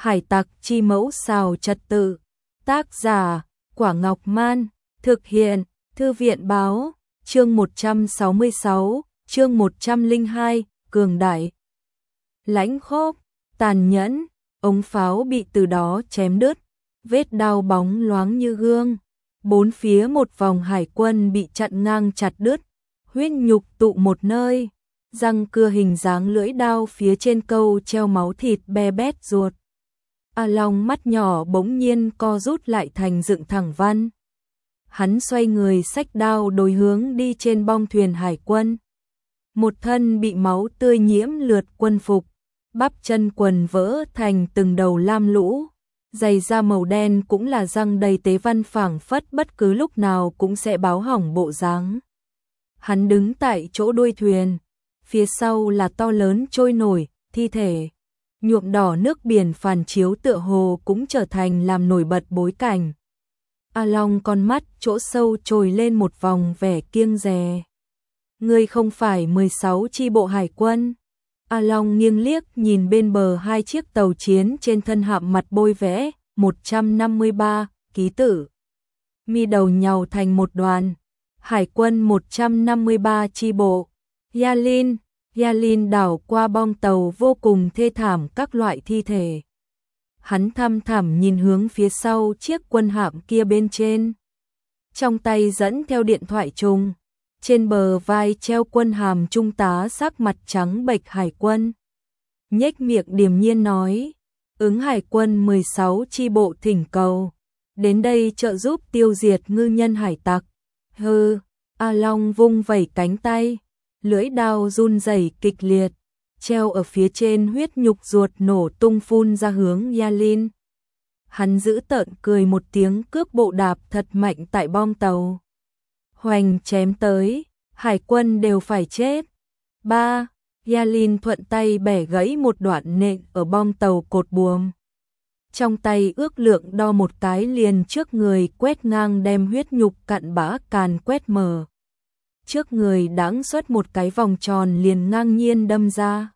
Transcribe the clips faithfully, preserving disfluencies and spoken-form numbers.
Hải tặc chi mẫu xào trật tự. Tác giả, Quả Ngọc Man. Thực hiện, Thư viện báo. Chương một trăm sáu mươi sáu, chương một trăm lẻ hai, cường đại. Lãnh khốc, tàn nhẫn, ống pháo bị từ đó chém đứt, vết đao bóng loáng như gương. Bốn phía một vòng hải quân bị chặn ngang chặt đứt, huyết nhục tụ một nơi, răng cưa hình dáng lưỡi đao phía trên câu treo máu thịt be bét ruột. A Long mắt nhỏ bỗng nhiên co rút lại thành dựng thẳng văn. Hắn xoay người xách đao đối hướng đi trên bong thuyền hải quân. Một thân bị máu tươi nhiễm lượt quân phục, bắp chân quần vỡ thành từng đầu lam lũ, giày da màu đen cũng là răng đầy tế văn phảng phất bất cứ lúc nào cũng sẽ báo hỏng bộ dáng. Hắn đứng tại chỗ đuôi thuyền, phía sau là to lớn trôi nổi, thi thể, nhuộm đỏ nước biển phản chiếu tựa hồ cũng trở thành làm nổi bật bối cảnh. A Long con mắt chỗ sâu trồi lên một vòng vẻ kiêng dè. Ngươi không phải mười sáu chi bộ hải quân? A Long nghiêng liếc nhìn bên bờ hai chiếc tàu chiến trên thân hạm mặt bôi vẽ một trăm năm mươi ba ký tự. Mi đầu nhàu thành một đoàn. Hải quân một trăm năm mươi ba chi bộ. Yalin, Yalin đảo qua bong tàu vô cùng thê thảm các loại thi thể. Hắn thăm thẳm nhìn hướng phía sau chiếc quân hạm kia bên trên. Trong tay dẫn theo điện thoại trùng. Trên bờ vai treo quân hàm trung tá sắc mặt trắng bệch hải quân. Nhếch miệng điềm nhiên nói, ứng hải quân mười sáu chi bộ thỉnh cầu, đến đây trợ giúp tiêu diệt ngư nhân hải tặc. Hừ, A Long vung vẩy cánh tay, lưỡi đao run rẩy kịch liệt, treo ở phía trên huyết nhục ruột nổ tung phun ra hướng Yalin. Hắn giữ tợn cười một tiếng cước bộ đạp thật mạnh tại bong tàu. Hoành chém tới, hải quân đều phải chết. Ba, Yalin thuận tay bẻ gãy một đoạn nện ở bong tàu cột buồm. Trong tay ước lượng đo một cái liền trước người quét ngang đem huyết nhục cặn bã càn quét mờ. Trước người đãng xuất một cái vòng tròn liền ngang nhiên đâm ra.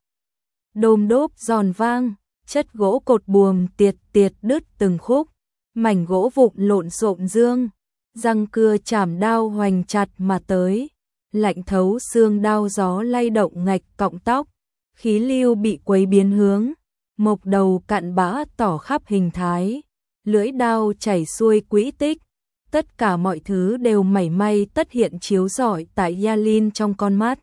Đôm đốp giòn vang, chất gỗ cột buồm tiệt tiệt đứt từng khúc, mảnh gỗ vụn lộn xộn dương. Răng cưa chảm đao hoành chặt mà tới, lạnh thấu xương đao gió lay động ngạch cọng tóc, khí lưu bị quấy biến hướng, mộc đầu cặn bã tỏ khắp hình thái, lưỡi đao chảy xuôi quỹ tích, tất cả mọi thứ đều mảy may tất hiện chiếu rọi tại Yalin trong con mắt.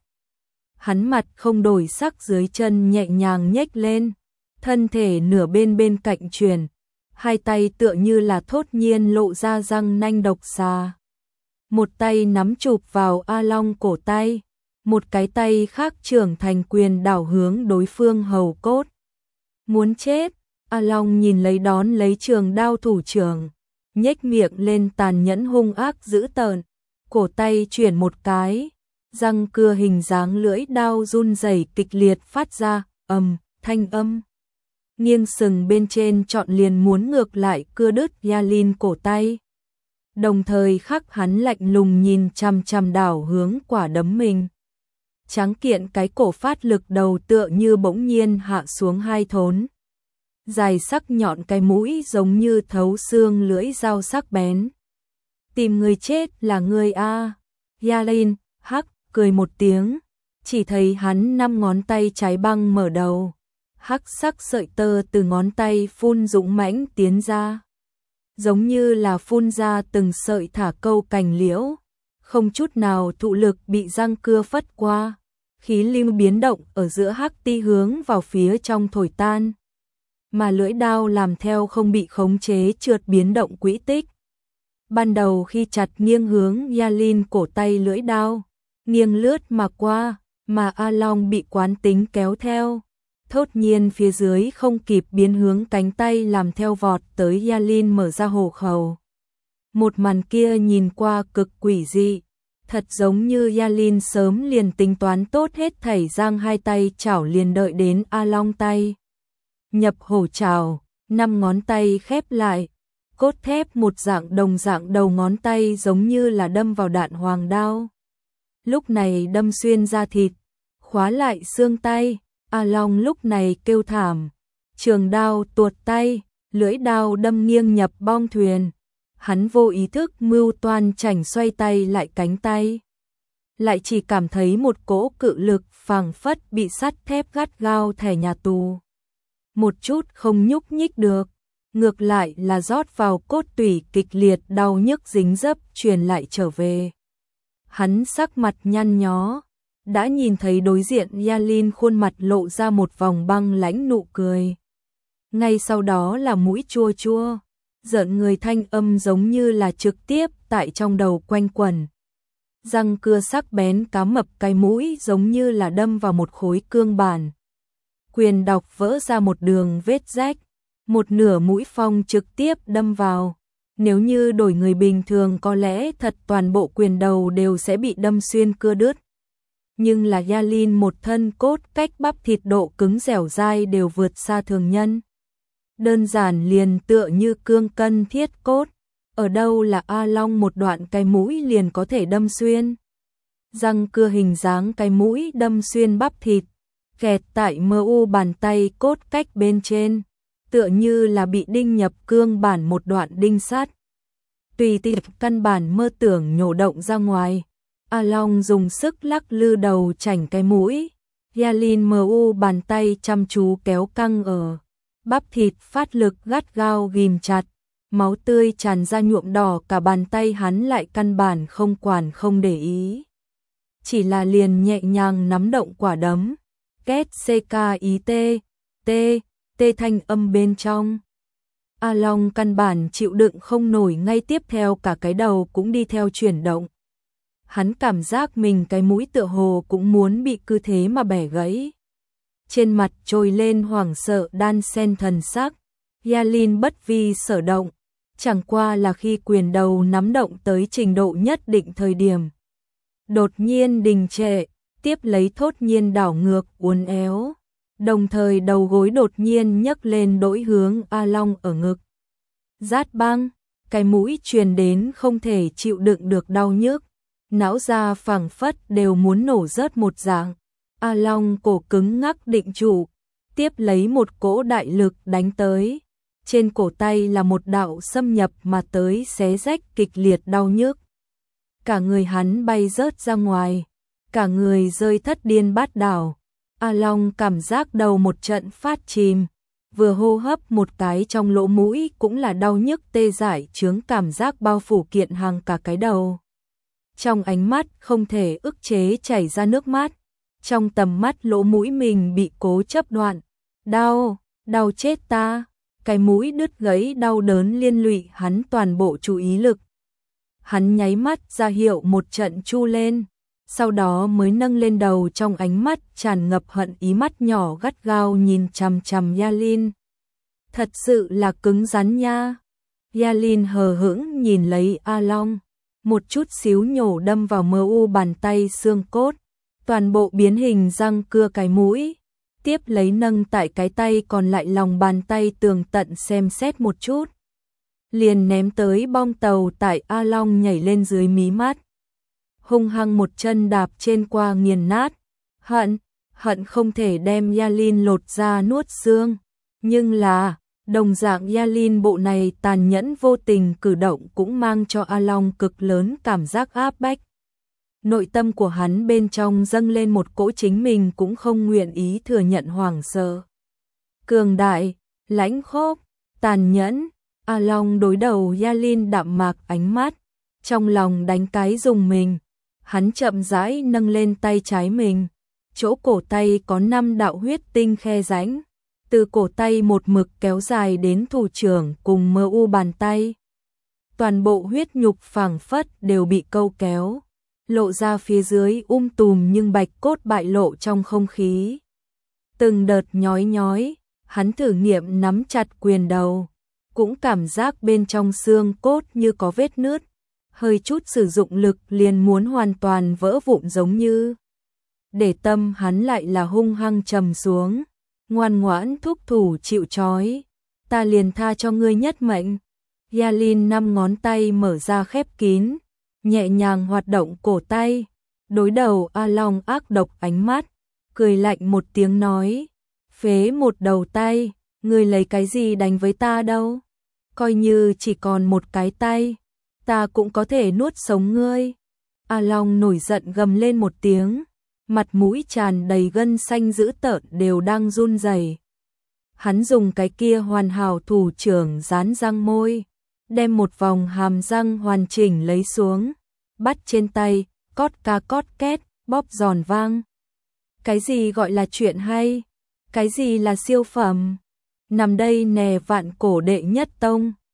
Hắn mặt không đổi sắc dưới chân nhẹ nhàng nhếch lên, thân thể nửa bên bên cạnh chuyển. Hai tay tựa như là thốt nhiên lộ ra răng nanh độc xà. Một tay nắm chụp vào A Long cổ tay, một cái tay khác trưởng thành quyền đảo hướng đối phương hầu cốt. Muốn chết, A Long nhìn lấy đón lấy trường đao thủ trưởng, nhếch miệng lên tàn nhẫn hung ác dữ tợn, cổ tay chuyển một cái, răng cưa hình dáng lưỡi đao run rẩy kịch liệt phát ra ầm thanh âm. Nghiêng sừng bên trên chọn liền muốn ngược lại cưa đứt Yalin cổ tay. Đồng thời khắc hắn lạnh lùng nhìn chằm chằm đảo hướng quả đấm mình. Tráng kiện cái cổ phát lực đầu tựa như bỗng nhiên hạ xuống hai thốn. Dài sắc nhọn cái mũi giống như thấu xương lưỡi dao sắc bén. Tìm người chết là người a. Yalin hắc cười một tiếng, chỉ thấy hắn năm ngón tay trái băng mở đầu. Hắc sắc sợi tơ từ ngón tay phun dũng mãnh tiến ra, giống như là phun ra từng sợi thả câu cành liễu, không chút nào thụ lực bị răng cưa phất qua, khí lưu biến động ở giữa hắc ti hướng vào phía trong thổi tan, mà lưỡi đao làm theo không bị khống chế trượt biến động quỹ tích. Ban đầu khi chặt nghiêng hướng Yalin cổ tay lưỡi đao, nghiêng lướt mà qua, mà A Long bị quán tính kéo theo. Thốt nhiên phía dưới không kịp biến hướng cánh tay làm theo vọt tới Yalin mở ra hổ khẩu. Một màn kia nhìn qua cực quỷ dị, thật giống như Yalin sớm liền tính toán tốt hết thảy giang hai tay chảo liền đợi đến A Long tay. Nhập hổ chảo, năm ngón tay khép lại, cốt thép một dạng đồng dạng đầu ngón tay giống như là đâm vào đạn hoàng đao. Lúc này đâm xuyên da thịt, khóa lại xương tay. A Long lúc này kêu thảm, trường đao tuột tay, lưỡi đao đâm nghiêng nhập bong thuyền. Hắn vô ý thức mưu toan chảnh xoay tay lại cánh tay. Lại chỉ cảm thấy một cỗ cự lực phảng phất bị sắt thép gắt gao thẻ nhà tù. Một chút không nhúc nhích được, ngược lại là rót vào cốt tủy kịch liệt đau nhức dính dấp truyền lại trở về. Hắn sắc mặt nhăn nhó, đã nhìn thấy đối diện Yalin khuôn mặt lộ ra một vòng băng lãnh nụ cười. Ngay sau đó là mũi chua chua, giận người thanh âm giống như là trực tiếp tại trong đầu quanh quẩn. Răng cưa sắc bén cá mập cái mũi giống như là đâm vào một khối cương bản. Quyền đọc vỡ ra một đường vết rách, một nửa mũi phong trực tiếp đâm vào. Nếu như đổi người bình thường có lẽ thật toàn bộ quyền đầu đều sẽ bị đâm xuyên cưa đứt. Nhưng là Yalin một thân cốt cách bắp thịt độ cứng dẻo dai đều vượt xa thường nhân. Đơn giản liền tựa như cương cân thiết cốt. Ở đâu là A Long một đoạn cái mũi liền có thể đâm xuyên. Răng cưa hình dáng cái mũi đâm xuyên bắp thịt, kẹt tại mờ u bàn tay cốt cách bên trên, tựa như là bị đinh nhập cương bản một đoạn đinh sắt. Tùy tiện căn bản mơ tưởng nhổ động ra ngoài. A Long dùng sức lắc lư đầu chảnh cái mũi. Yalin mờ u bàn tay chăm chú kéo căng ở. Bắp thịt phát lực gắt gao ghim chặt. Máu tươi tràn ra nhuộm đỏ cả bàn tay, hắn lại căn bản không quản không để ý. Chỉ là liền nhẹ nhàng nắm động quả đấm. Két ckit, t, t thanh âm bên trong. A Long căn bản chịu đựng không nổi, ngay tiếp theo cả cái đầu cũng đi theo chuyển động. Hắn cảm giác mình cái mũi tựa hồ cũng muốn bị cứ thế mà bẻ gãy. Trên mặt trồi lên hoảng sợ đan xen thần sắc. Yalin bất vi sở động, chẳng qua là khi quyền đầu nắm động tới trình độ nhất định thời điểm. Đột nhiên đình trệ, tiếp lấy thốt nhiên đảo ngược uốn éo. Đồng thời đầu gối đột nhiên nhấc lên đổi hướng A Long ở ngực. Rát băng, cái mũi truyền đến không thể chịu đựng được đau nhức. Não da phảng phất đều muốn nổ rớt một dạng. A Long cổ cứng ngắc định trụ, tiếp lấy một cỗ đại lực đánh tới. Trên cổ tay là một đạo xâm nhập mà tới xé rách kịch liệt đau nhức. Cả người hắn bay rớt ra ngoài, cả người rơi thất điên bát đảo. A Long cảm giác đầu một trận phát chìm, vừa hô hấp một cái trong lỗ mũi cũng là đau nhức tê dại chướng cảm giác bao phủ kiện hàng cả cái đầu. Trong ánh mắt không thể ức chế chảy ra nước mắt, trong tầm mắt lỗ mũi mình bị cố chấp đoạn. Đau, đau chết ta. Cái mũi đứt gãy đau đớn liên lụy hắn toàn bộ chú ý lực. Hắn nháy mắt ra hiệu một trận chu lên, sau đó mới nâng lên đầu, trong ánh mắt tràn ngập hận ý, mắt nhỏ gắt gao nhìn chằm chằm Yalin. Thật sự là cứng rắn nha. Yalin hờ hững nhìn lấy A Long, một chút xíu nhổ đâm vào mờ u bàn tay xương cốt, toàn bộ biến hình răng cưa cái mũi. Tiếp lấy nâng tại cái tay còn lại lòng bàn tay tường tận xem xét một chút. Liền ném tới bong tàu tại A Long nhảy lên dưới mí mắt. Hung hăng một chân đạp trên qua nghiền nát. Hận, hận không thể đem Yalin lột ra nuốt xương. Nhưng là, đồng dạng Yalin bộ này tàn nhẫn vô tình cử động cũng mang cho A Long cực lớn cảm giác áp bách. Nội tâm của hắn bên trong dâng lên một cỗ chính mình cũng không nguyện ý thừa nhận hoảng sợ. Cường đại, lãnh khốc, tàn nhẫn. A Long đối đầu Yalin đạm mạc ánh mắt, trong lòng đánh cái rùng mình. Hắn chậm rãi nâng lên tay trái mình, chỗ cổ tay có năm đạo huyết tinh khe rãnh, từ cổ tay một mực kéo dài đến thủ trưởng cùng mờ u bàn tay. Toàn bộ huyết nhục phảng phất đều bị câu kéo, lộ ra phía dưới um tùm nhưng bạch cốt bại lộ trong không khí. Từng đợt nhói nhói, hắn thử nghiệm nắm chặt quyền đầu, cũng cảm giác bên trong xương cốt như có vết nứt, hơi chút sử dụng lực liền muốn hoàn toàn vỡ vụn giống như. Để tâm hắn lại là hung hăng trầm xuống, ngoan ngoãn thúc thủ chịu trói, ta liền tha cho ngươi nhất mệnh. Yalin năm ngón tay mở ra khép kín, nhẹ nhàng hoạt động cổ tay, đối đầu A Long ác độc ánh mắt, cười lạnh một tiếng nói, phế một đầu tay, Ngươi lấy cái gì đánh với ta đâu? Coi như chỉ còn một cái tay, ta cũng có thể nuốt sống ngươi. A Long nổi giận gầm lên một tiếng, mặt mũi tràn đầy gân xanh dữ tợn đều đang run rẩy. Hắn dùng cái kia hoàn hảo thủ trưởng dán răng môi, đem một vòng hàm răng hoàn chỉnh lấy xuống, bắt trên tay, cót ca cót két, bóp giòn vang. Cái gì gọi là chuyện hay? Cái gì là siêu phẩm? Nằm đây nè vạn cổ đệ nhất tông.